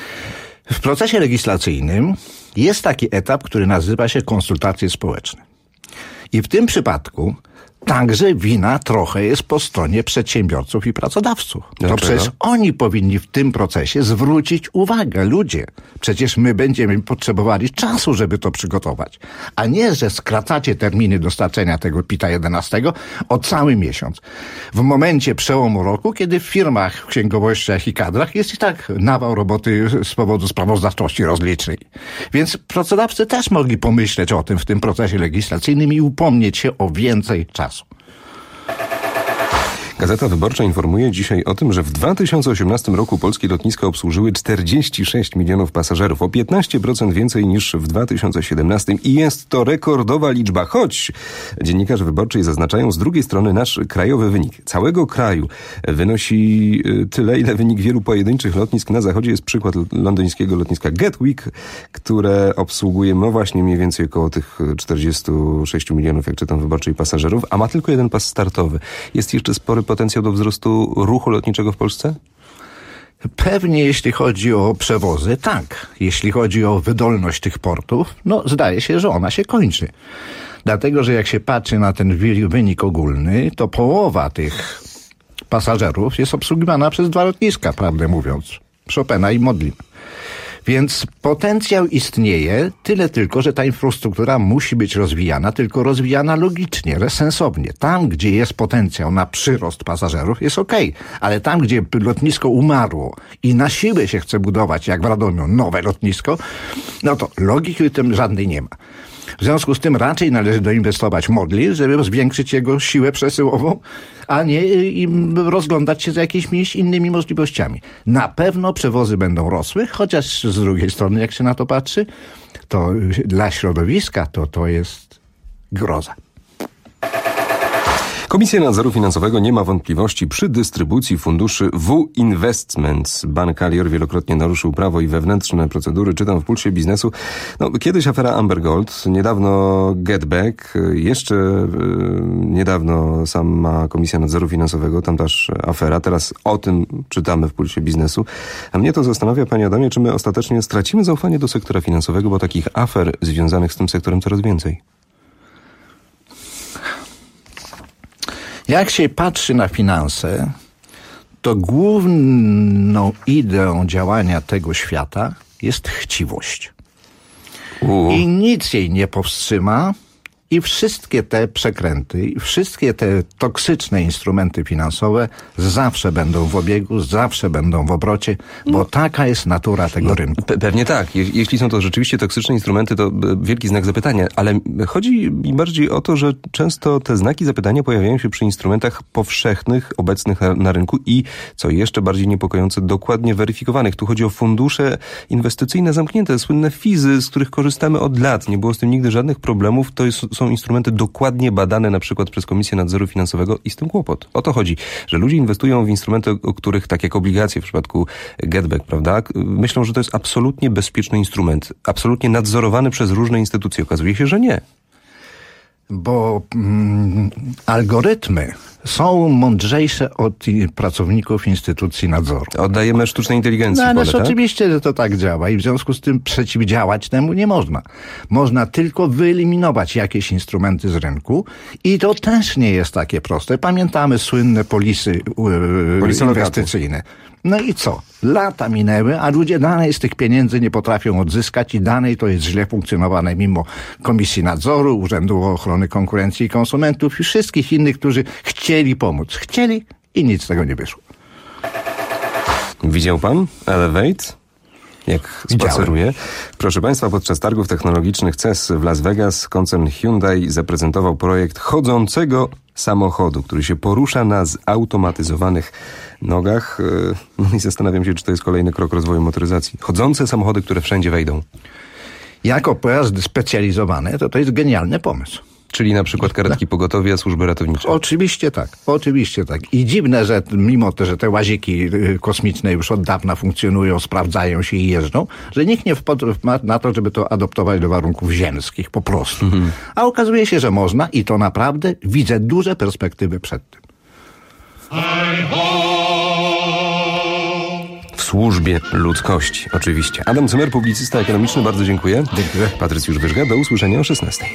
[SPEAKER 29] W procesie legislacyjnym jest taki etap, który nazywa się konsultacje społeczne. I w tym przypadku także wina trochę jest po stronie przedsiębiorców i pracodawców.
[SPEAKER 28] Dlaczego?
[SPEAKER 29] To przecież oni powinni w tym procesie zwrócić uwagę. Ludzie, przecież my będziemy potrzebowali czasu, żeby to przygotować. A nie, że skracacie terminy dostarczenia tego pita jedenastego o cały miesiąc. W momencie przełomu roku, kiedy w firmach, w księgowościach i kadrach jest i tak nawał roboty z powodu sprawozdawczości rozlicznej. Więc pracodawcy też mogli pomyśleć o tym w tym procesie legislacyjnym i upomnieć się o więcej czasu.
[SPEAKER 28] Gazeta Wyborcza informuje dzisiaj o tym, że w dwa tysiące osiemnastym roku polskie lotniska obsłużyły czterdzieści sześć milionów pasażerów, o piętnaście procent więcej niż w dwa tysiące siedemnastym i jest to rekordowa liczba, choć dziennikarze wyborczej zaznaczają z drugiej strony nasz krajowy wynik całego kraju wynosi tyle, ile wynik wielu pojedynczych lotnisk na zachodzie. Jest przykład londyńskiego lotniska Gatwick, które obsługuje no właśnie mniej więcej około tych czterdziestu sześciu milionów, jak czytam wyborczej, pasażerów, a ma tylko jeden pas startowy. Jest jeszcze spory potencjał do wzrostu ruchu lotniczego w Polsce?
[SPEAKER 29] Pewnie jeśli chodzi o przewozy, tak. Jeśli chodzi o wydolność tych portów, no zdaje się, że ona się kończy. Dlatego, że jak się patrzy na ten wynik ogólny, to połowa tych pasażerów jest obsługiwana przez dwa lotniska, prawdę mówiąc. Chopina i Modlin. Więc potencjał istnieje, tyle tylko, że ta infrastruktura musi być rozwijana, tylko rozwijana logicznie, sensownie. Tam, gdzie jest potencjał na przyrost pasażerów, jest okej, okay. Ale tam, gdzie lotnisko umarło i na siłę się chce budować, jak w Radomiu, nowe lotnisko, no to logiki w tym żadnej nie ma. W związku z tym raczej należy doinwestować w Modlin, żeby zwiększyć jego siłę przesyłową, a nie rozglądać się za jakimiś innymi możliwościami. Na pewno przewozy będą rosły, chociaż z drugiej strony, jak się na to patrzy, to dla środowiska to, to jest groza.
[SPEAKER 28] Komisja Nadzoru Finansowego nie ma wątpliwości przy dystrybucji funduszy W Investments. Bank Alior wielokrotnie naruszył prawo i wewnętrzne procedury. Czytam w Pulsie Biznesu. No, kiedyś afera Amber Gold, niedawno Getback, jeszcze yy, niedawno sama Komisja Nadzoru Finansowego, tam też afera. Teraz o tym czytamy w Pulsie Biznesu. A mnie to zastanawia, panie Adamie, czy my ostatecznie stracimy zaufanie do sektora finansowego, bo takich afer związanych z tym sektorem coraz więcej.
[SPEAKER 29] Jak się patrzy na finanse, to główną ideą działania tego świata jest chciwość. U. I nic jej nie powstrzyma, I wszystkie te przekręty, i wszystkie te toksyczne instrumenty finansowe zawsze będą w obiegu, zawsze będą w obrocie, bo no. taka jest natura tego no, rynku.
[SPEAKER 28] Pe- pewnie tak. Je- jeśli są to rzeczywiście toksyczne instrumenty, to wielki znak zapytania. Ale chodzi mi bardziej o to, że często te znaki zapytania pojawiają się przy instrumentach powszechnych, obecnych na, na rynku i, co jeszcze bardziej niepokojące, dokładnie weryfikowanych. Tu chodzi o fundusze inwestycyjne zamknięte, słynne fizy, z których korzystamy od lat. Nie było z tym nigdy żadnych problemów. To jest, są instrumenty dokładnie badane na przykład przez Komisję Nadzoru Finansowego i z tym kłopot. O to chodzi, że ludzie inwestują w instrumenty, o których, tak jak obligacje w przypadku Getback, prawda, myślą, że to jest absolutnie bezpieczny instrument, absolutnie nadzorowany przez różne instytucje. Okazuje się, że nie.
[SPEAKER 29] Bo mm, algorytmy są mądrzejsze od pracowników instytucji nadzoru.
[SPEAKER 28] Oddajemy sztucznej inteligencji.
[SPEAKER 29] No ależ
[SPEAKER 28] pole, tak?
[SPEAKER 29] oczywiście, że to tak działa i w związku z tym przeciwdziałać temu nie można. Można tylko wyeliminować jakieś instrumenty z rynku i to też nie jest takie proste. Pamiętamy słynne polisy yy, inwestycyjne. No i co? Lata minęły, a ludzie dalej z tych pieniędzy nie potrafią odzyskać i dalej to jest źle funkcjonowane mimo Komisji Nadzoru, Urzędu Ochrony Konkurencji i Konsumentów i wszystkich innych, którzy chcieli pomóc. Chcieli i nic z tego nie wyszło.
[SPEAKER 28] Widział pan Elevate? Jak spaceruje. Proszę Państwa, podczas targów technologicznych C E S w Las Vegas koncern Hyundai zaprezentował projekt chodzącego samochodu, który się porusza na zautomatyzowanych nogach. No i zastanawiam się, czy to jest kolejny krok rozwoju motoryzacji. Chodzące samochody, które wszędzie wejdą.
[SPEAKER 29] Jako pojazdy specjalizowane, to to jest genialny pomysł.
[SPEAKER 28] Czyli na przykład karetki pogotowia, służby ratownicze.
[SPEAKER 29] Oczywiście tak, oczywiście tak. I dziwne, że mimo to, że te łaziki kosmiczne już od dawna funkcjonują, sprawdzają się i jeżdżą, że nikt nie wpadł na to, żeby to adoptować do warunków ziemskich po prostu. Mhm. A okazuje się, że można i to naprawdę widzę duże perspektywy przed tym.
[SPEAKER 28] W służbie ludzkości, oczywiście. Adam Cymer, publicysta ekonomiczny, bardzo dziękuję.
[SPEAKER 29] Dziękuję.
[SPEAKER 28] Patrycjusz Wyżga, do usłyszenia o szesnastej.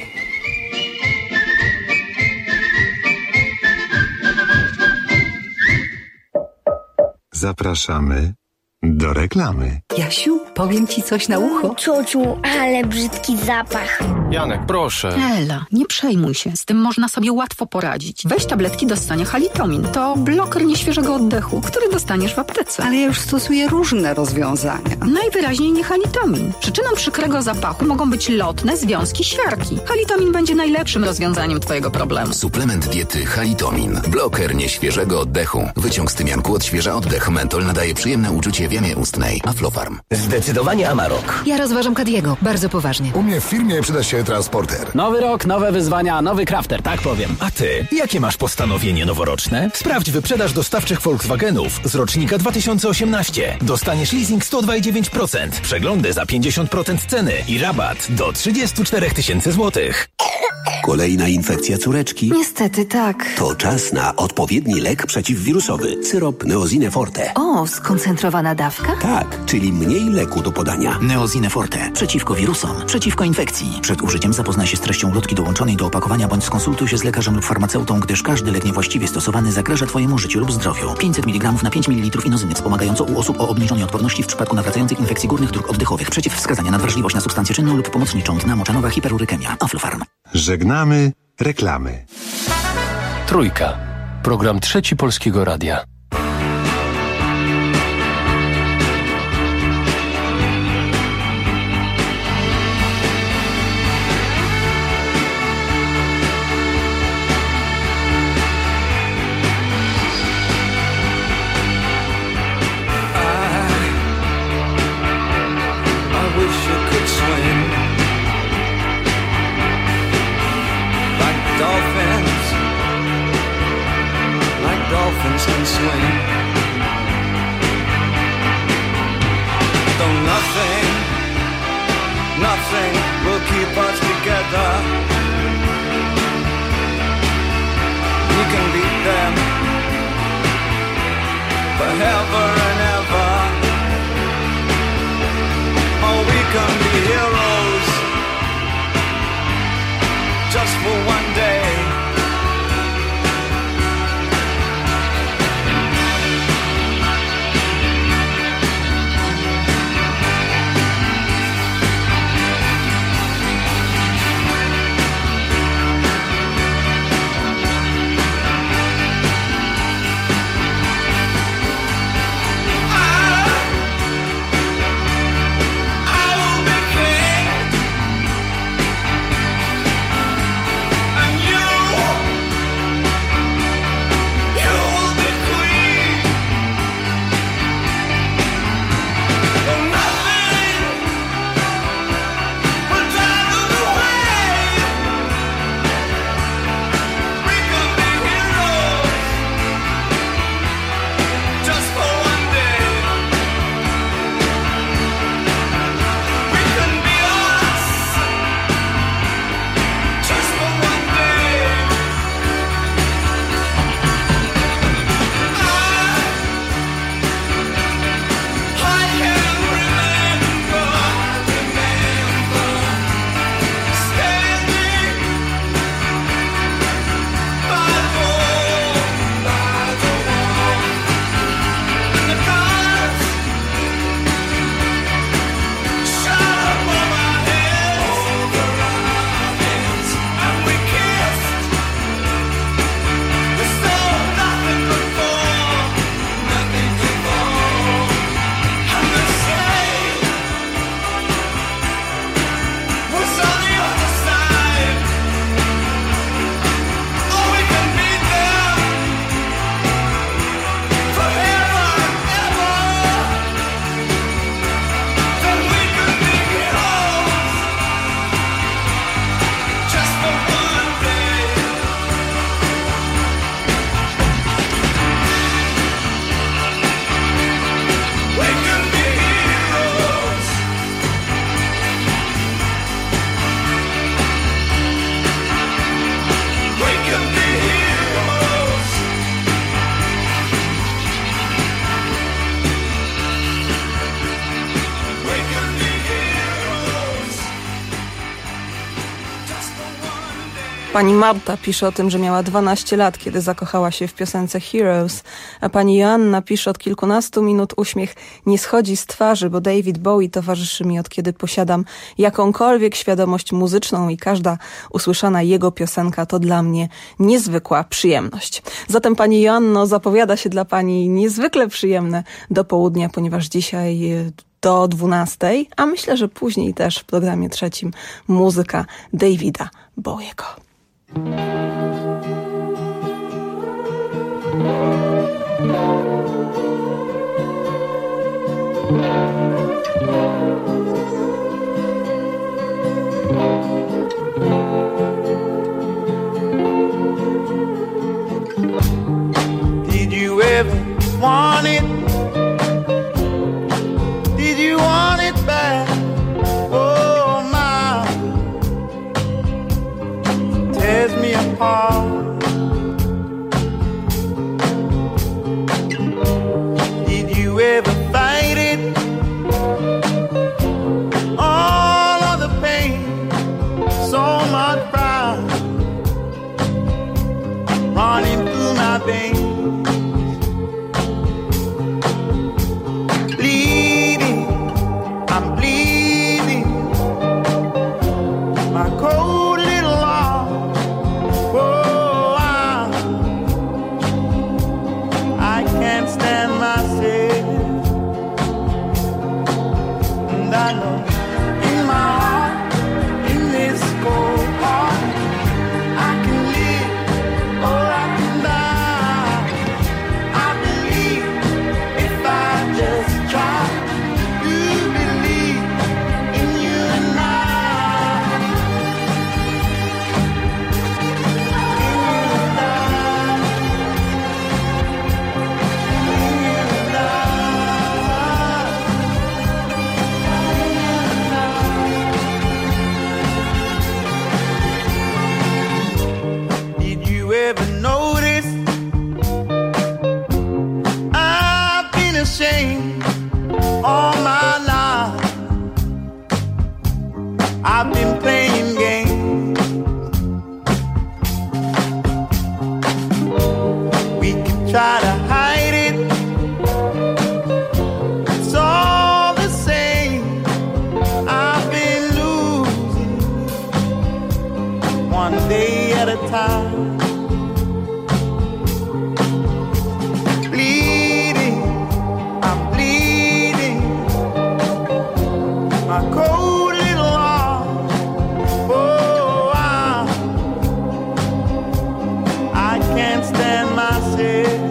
[SPEAKER 14] Zapraszamy do reklamy.
[SPEAKER 10] Jasiu, powiem ci coś na ucho.
[SPEAKER 24] Ciociu, ale brzydki zapach.
[SPEAKER 13] Janek, proszę.
[SPEAKER 2] Ela, nie przejmuj się. Z tym można sobie łatwo poradzić. Weź tabletki do ssania Halitomin. To bloker nieświeżego oddechu, który dostaniesz w aptece.
[SPEAKER 10] Ale ja już stosuję różne rozwiązania.
[SPEAKER 2] Najwyraźniej nie Halitomin. Przyczyną przykrego zapachu mogą być lotne związki świarki. Halitomin będzie najlepszym rozwiązaniem twojego problemu.
[SPEAKER 8] Suplement diety Halitomin. Bloker nieświeżego oddechu. Wyciąg z tymianku odświeża oddech. Mentol nadaje przyjemne uczucie w jamie ustnej. Aflofarm.
[SPEAKER 3] Zdecydowanie Amarok.
[SPEAKER 2] Ja rozważam Kadiego. Bardzo poważnie.
[SPEAKER 3] U mnie w firmie przyda się transporter.
[SPEAKER 9] Nowy rok, nowe wyzwania, nowy crafter, tak powiem.
[SPEAKER 3] A ty, jakie masz postanowienie noworoczne? Sprawdź wyprzedaż dostawczych Volkswagenów z rocznika dwa tysiące osiemnaście. Dostaniesz leasing sto dwa i dziewięć procent, przeglądy za pięćdziesiąt procent ceny i rabat do trzydzieści cztery tysiące złotych.
[SPEAKER 12] Kolejna infekcja córeczki?
[SPEAKER 10] Niestety tak.
[SPEAKER 12] To czas na odpowiedni lek przeciwwirusowy. Syrop Neosine Forte.
[SPEAKER 10] O, skoncentrowana dawka?
[SPEAKER 12] Tak, czyli mniej leku do podania.
[SPEAKER 3] Neosine Forte. Przeciwko wirusom, przeciwko infekcji. Przed użyciem zapoznaj się z treścią ulotki dołączonej do opakowania bądź skonsultuj się z lekarzem lub farmaceutą, gdyż każdy lek niewłaściwie stosowany zagraża twojemu życiu lub zdrowiu. pięćset miligramów na pięć mililitrów inozyny wspomagająco u osób o obniżonej odporności w przypadku nawracających infekcji górnych dróg oddechowych. Przeciwwskazania: nadwrażliwość na substancję czynną lub pomocniczą, dna moczanowa, hiperurykemia. Aflofarm.
[SPEAKER 14] Żegnamy reklamy.
[SPEAKER 13] Trójka. Program Trzeci Polskiego Radia.
[SPEAKER 7] Dolphins can swing. Though nothing, nothing will keep us together. We can beat them forever and ever. Oh, we can be heroes just for one day.
[SPEAKER 5] Pani Marta pisze o tym, że miała dwanaście lat, kiedy zakochała się w piosence Heroes, a pani Joanna pisze: od kilkunastu minut uśmiech nie schodzi z twarzy, bo David Bowie towarzyszy mi od kiedy posiadam jakąkolwiek świadomość muzyczną i każda usłyszana jego piosenka to dla mnie niezwykła przyjemność. Zatem pani Joanno, zapowiada się dla pani niezwykle przyjemne do południa, ponieważ dzisiaj do dwunastej, a myślę, że później też w programie trzecim muzyka Davida Bowiego.
[SPEAKER 7] Did you ever want it? Did you want it back? Oh my, tears me apart. Did you ever fight it? All of the pain, so much pride running through my veins. Bleeding, I'm bleeding. My cold little heart. Oh, I, I can't stand myself. And I know in my heart, in this cold heart, I can live or I can die. I believe if I just try to believe in you and I. Did you ever notice I've been ashamed all my life? I've been playing games. We could try to hide it, it's all the same. I've been losing one day at a time. Bleeding, I'm bleeding. My cold little heart. Oh, I, I can't stand myself.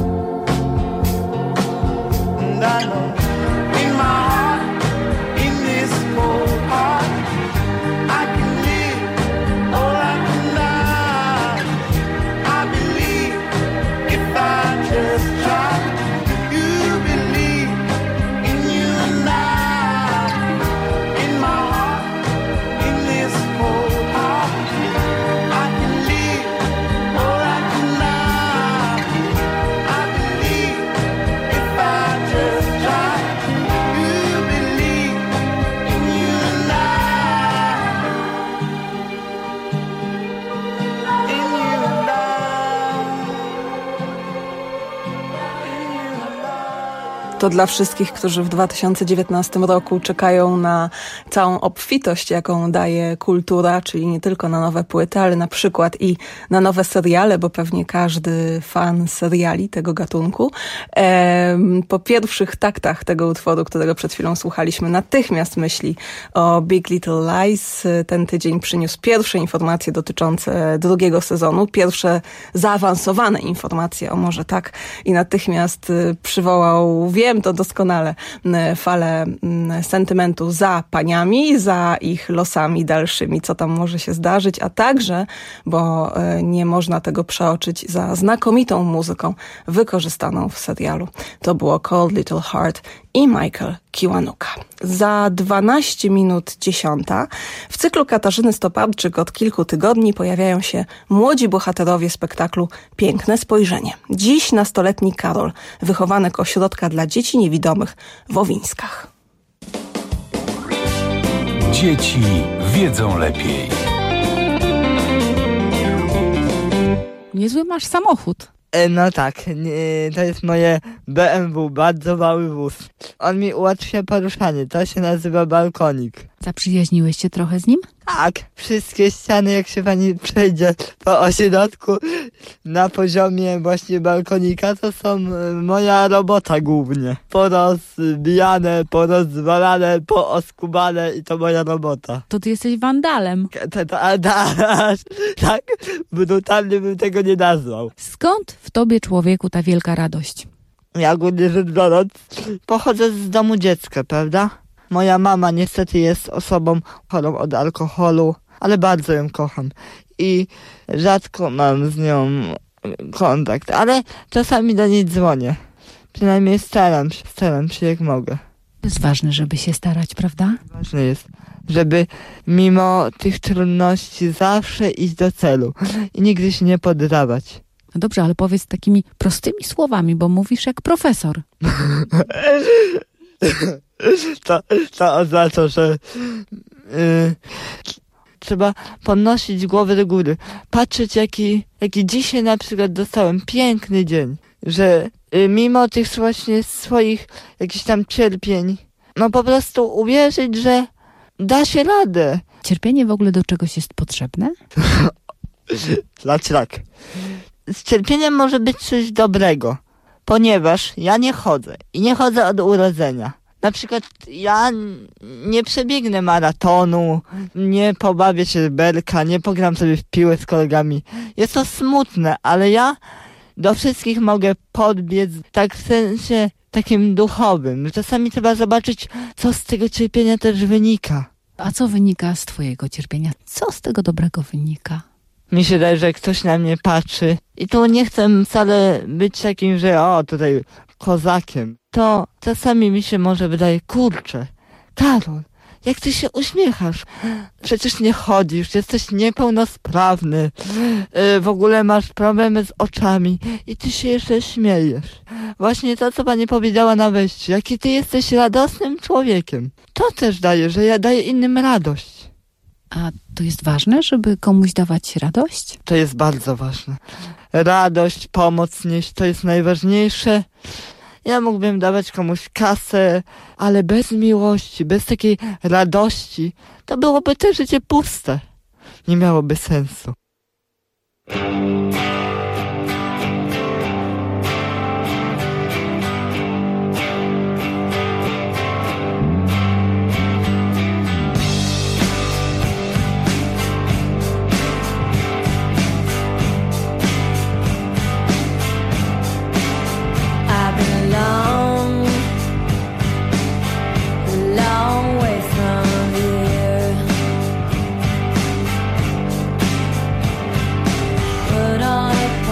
[SPEAKER 7] And I know in my heart, in this cold heart, I can live or I can die. I believe if I just try. You believe in you and I. In my heart, in this cold heart, I can live or I can die. I believe if I just try. You believe in you and I. In you and
[SPEAKER 5] To dla wszystkich, którzy w dwa tysiące dziewiętnastym roku czekają na całą obfitość, jaką daje kultura, czyli nie tylko na nowe płyty, ale na przykład i na nowe seriale, bo pewnie każdy fan seriali tego gatunku em, po pierwszych taktach tego utworu, którego przed chwilą słuchaliśmy, natychmiast myśli o Big Little Lies. Ten tydzień przyniósł pierwsze informacje dotyczące drugiego sezonu, pierwsze zaawansowane informacje, o może tak, i natychmiast y, przywołał, wiem to doskonale, y, falę y, sentymentu za paniami, za ich losami dalszymi, co tam może się zdarzyć, a także, bo y, nie można tego przeoczyć, za znakomitą muzyką wykorzystaną w serialu. To było Cold Little Heart i Michael Kiwanuka. Za dwanaście minut dziesiąta w cyklu Katarzyny Stoparczyk od kilku tygodni pojawiają się młodzi bohaterowie spektaklu Piękne Spojrzenie. Dziś nastoletni Karol, wychowanek ośrodka dla dzieci niewidomych w Owińskach.
[SPEAKER 4] Dzieci wiedzą lepiej. Niezły masz samochód.
[SPEAKER 15] No tak, to jest moje B M W, bardzo mały wóz. On mi ułatwia poruszanie, to się nazywa balkonik.
[SPEAKER 4] Zaprzyjaźniłeś się trochę z nim?
[SPEAKER 15] Tak, wszystkie ściany, jak się pani przejdzie po ośrodku na poziomie właśnie balkonika, to są moja robota głównie. Porozbijane, porozwalane, pooskubane i to moja robota.
[SPEAKER 4] To ty jesteś wandalem.
[SPEAKER 15] To, to, a, da, tak, brutalnie bym tego nie nazwał.
[SPEAKER 4] Skąd w tobie, człowieku, ta wielka radość?
[SPEAKER 15] Ja ogólnie rzecz biorąc, pochodzę z domu dziecka, prawda? Moja mama niestety jest osobą chorą od alkoholu, ale bardzo ją kocham i rzadko mam z nią kontakt, ale czasami do niej dzwonię. Przynajmniej staram się, staram się jak mogę.
[SPEAKER 4] To jest ważne, żeby się starać, prawda?
[SPEAKER 15] Ważne jest, żeby mimo tych trudności zawsze iść do celu i nigdy się nie poddawać.
[SPEAKER 4] No dobrze, ale powiedz takimi prostymi słowami, bo mówisz jak profesor.
[SPEAKER 15] To, to oznacza, że yy, trzeba podnosić głowę do góry. Patrzeć, jaki, jaki dzisiaj na przykład dostałem piękny dzień. Że yy, mimo tych właśnie swoich jakichś tam cierpień, no po prostu uwierzyć, że da się radę.
[SPEAKER 4] Cierpienie w ogóle do czegoś jest potrzebne?
[SPEAKER 15] Znaczy tak. Z cierpieniem może być coś dobrego, ponieważ ja nie chodzę i nie chodzę od urodzenia. Na przykład ja nie przebiegnę maratonu, nie pobawię się w belka, nie pogram sobie w piłę z kolegami. Jest to smutne, ale ja do wszystkich mogę podbiec, tak w sensie takim duchowym. Czasami trzeba zobaczyć, co z tego cierpienia też wynika.
[SPEAKER 4] A co wynika z twojego cierpienia? Co z tego dobrego wynika?
[SPEAKER 15] Mi się daje, że ktoś na mnie patrzy i tu nie chcę wcale być takim, że o, tutaj kozakiem. To czasami mi się może wydaje, kurczę, Karol, jak ty się uśmiechasz? Przecież nie chodzisz, jesteś niepełnosprawny, yy, w ogóle masz problemy z oczami i ty się jeszcze śmiejesz. Właśnie to, co pani powiedziała na wejściu, jaki ty jesteś radosnym człowiekiem. To też daje, że ja daję innym radość.
[SPEAKER 4] A to jest ważne, żeby komuś dawać radość?
[SPEAKER 15] To jest bardzo ważne. Radość, pomoc nieść, to jest najważniejsze. Ja mógłbym dawać komuś kasę, ale bez miłości, bez takiej radości, to byłoby to życie puste. Nie miałoby sensu.
[SPEAKER 16] Put on a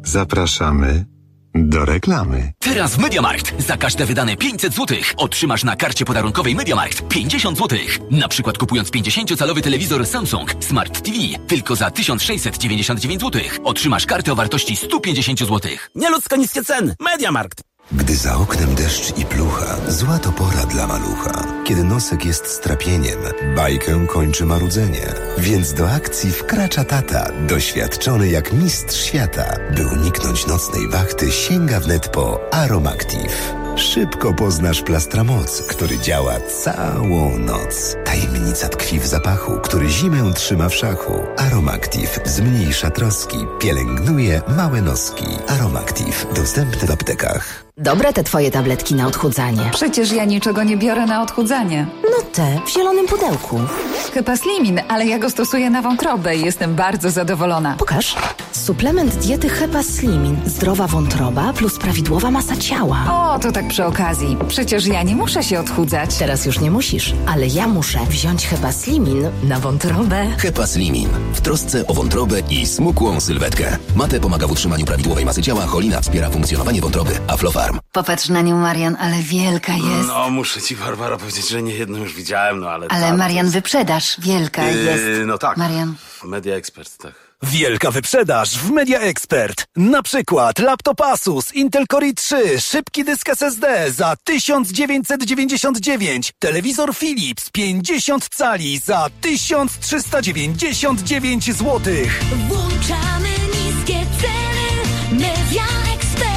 [SPEAKER 14] Zapraszamy do reklamy.
[SPEAKER 8] Teraz w MediaMarkt za każde wydane pięćset złotych otrzymasz na karcie podarunkowej MediaMarkt pięćdziesiąt złotych. Na przykład kupując pięćdziesięciocalowy telewizor Samsung Smart T V tylko za tysiąc sześćset dziewięćdziesiąt dziewięć złotych otrzymasz kartę o wartości sto pięćdziesiąt złotych.
[SPEAKER 6] Nieludzko niskie ceny. MediaMarkt.
[SPEAKER 16] Gdy za oknem deszcz i plucha, zła to pora dla malucha. Kiedy nosek jest strapieniem, bajkę kończy marudzenie. Więc do akcji wkracza tata, doświadczony jak mistrz świata. By uniknąć nocnej wachty, sięga wnet po Aromactive. Szybko poznasz Plastramoc, który działa całą noc. Tajemnica tkwi w zapachu, który zimę trzyma w szachu. Aromactive zmniejsza troski, pielęgnuje małe noski. Aromactive dostępny w aptekach.
[SPEAKER 17] Dobre te twoje tabletki na odchudzanie.
[SPEAKER 18] Przecież ja niczego nie biorę na odchudzanie.
[SPEAKER 17] No te, w zielonym pudełku.
[SPEAKER 18] Hepaslimin, ale ja go stosuję na wątrobę i jestem bardzo zadowolona.
[SPEAKER 17] Pokaż. Suplement diety Hepaslimin. Zdrowa wątroba plus prawidłowa masa ciała.
[SPEAKER 18] O, to tak przy okazji. Przecież ja nie muszę się odchudzać.
[SPEAKER 17] Teraz już nie musisz, ale ja muszę wziąć Hepaslimin na wątrobę.
[SPEAKER 12] Hepaslimin. W trosce o wątrobę i smukłą sylwetkę. Mate pomaga w utrzymaniu prawidłowej masy ciała, cholina wspiera funkcjonowanie wątroby, a Flofar.
[SPEAKER 10] Popatrz na nią, Marian, ale wielka jest.
[SPEAKER 6] No, muszę ci, Barbara, powiedzieć, że nie jedną już widziałem, no ale...
[SPEAKER 10] Ale
[SPEAKER 6] ta,
[SPEAKER 10] Marian,
[SPEAKER 6] jest...
[SPEAKER 10] wyprzedaż, wielka
[SPEAKER 6] yy,
[SPEAKER 10] jest.
[SPEAKER 6] No tak.
[SPEAKER 10] Marian.
[SPEAKER 6] Media Expert, tak.
[SPEAKER 19] Wielka wyprzedaż w Media Expert. Na przykład laptop Asus Intel Core i trzy, szybki dysk S S D za tysiąc dziewięćset dziewięćdziesiąt dziewięć, telewizor Philips pięćdziesiąt cali za tysiąc trzysta dziewięćdziesiąt dziewięć złotych.
[SPEAKER 24] Włączamy niskie ceny. Media Expert.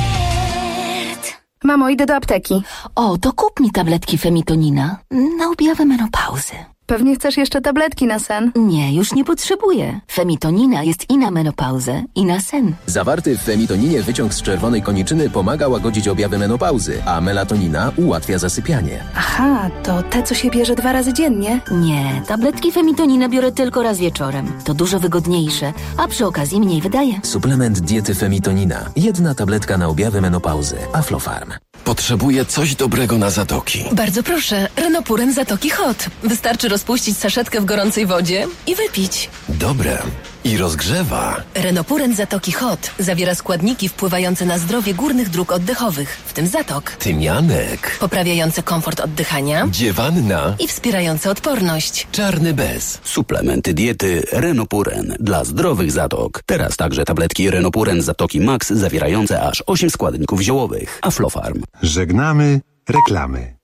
[SPEAKER 17] Mamo, idę do apteki. O, to kup mi tabletki Femitonina na objawy menopauzy.
[SPEAKER 20] Pewnie chcesz jeszcze tabletki na sen?
[SPEAKER 17] Nie, już nie potrzebuję. Femitonina jest i na menopauzę, i na sen.
[SPEAKER 12] Zawarty w femitoninie wyciąg z czerwonej koniczyny pomaga łagodzić objawy menopauzy, a melatonina ułatwia zasypianie.
[SPEAKER 20] Aha, to te, co się bierze dwa razy dziennie?
[SPEAKER 17] Nie, tabletki Femitonina biorę tylko raz wieczorem. To dużo wygodniejsze, a przy okazji mniej wydaje.
[SPEAKER 12] Suplement diety Femitonina. Jedna tabletka na objawy menopauzy. Aflofarm.
[SPEAKER 8] Potrzebuję coś dobrego na zatoki.
[SPEAKER 21] Bardzo proszę, Renopuren Zatoki Hot. Wystarczy rozpuścić saszetkę w gorącej wodzie i wypić.
[SPEAKER 8] Dobre. I rozgrzewa.
[SPEAKER 21] Renopuren Zatoki Hot zawiera składniki wpływające na zdrowie górnych dróg oddechowych, w tym zatok.
[SPEAKER 8] Tymianek.
[SPEAKER 21] Poprawiające komfort oddychania.
[SPEAKER 8] Dziewanna.
[SPEAKER 21] I wspierające odporność.
[SPEAKER 8] Czarny bez.
[SPEAKER 22] Suplementy diety Renopuren dla zdrowych zatok. Teraz także tabletki Renopuren Zatoki Max zawierające aż osiem składników ziołowych. Aflofarm.
[SPEAKER 14] Żegnamy reklamy.